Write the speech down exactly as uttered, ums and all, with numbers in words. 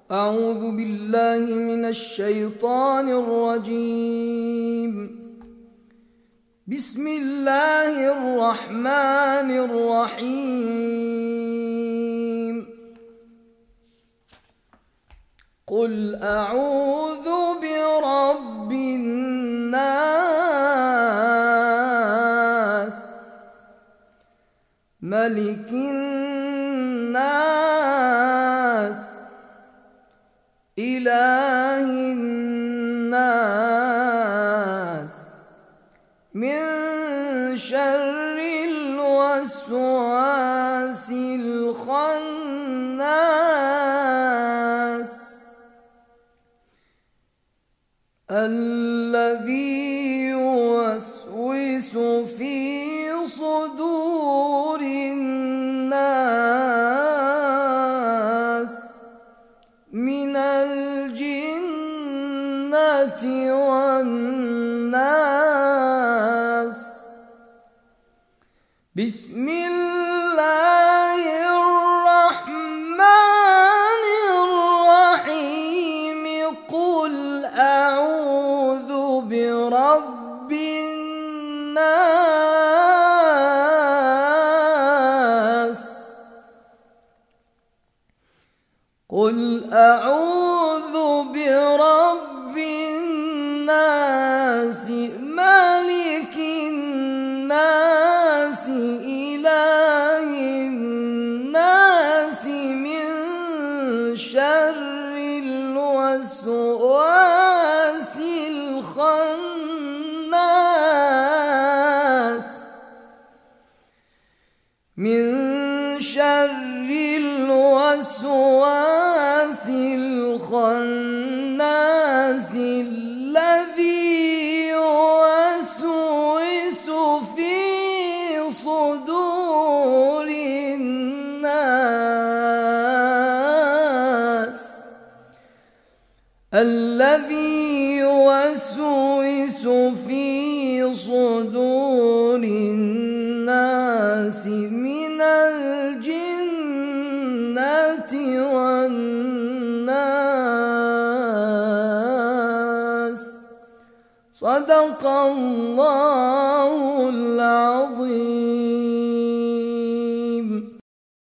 أعوذ بالله من الشيطان الرجيم. بسم الله الرحمن الرحيم. قل أعوذ برب الناس، ملك الناس، إله الناس، من شر الوسواس الخناس، الذي يوسوس في صدور الناس من الجنة والناس. بسم الله الرحمن الرحيم. قل أعوذ برب الناس. قل أعوذ برب الناس، ملك الناس، إله الناس، من شر الوسواس الخناس، من شر الوسواس الخناس، الذي يوسوس في صدور الناس، الذي يوسوس في صدور الناس من الجنة والناس. صدق الله العظيم.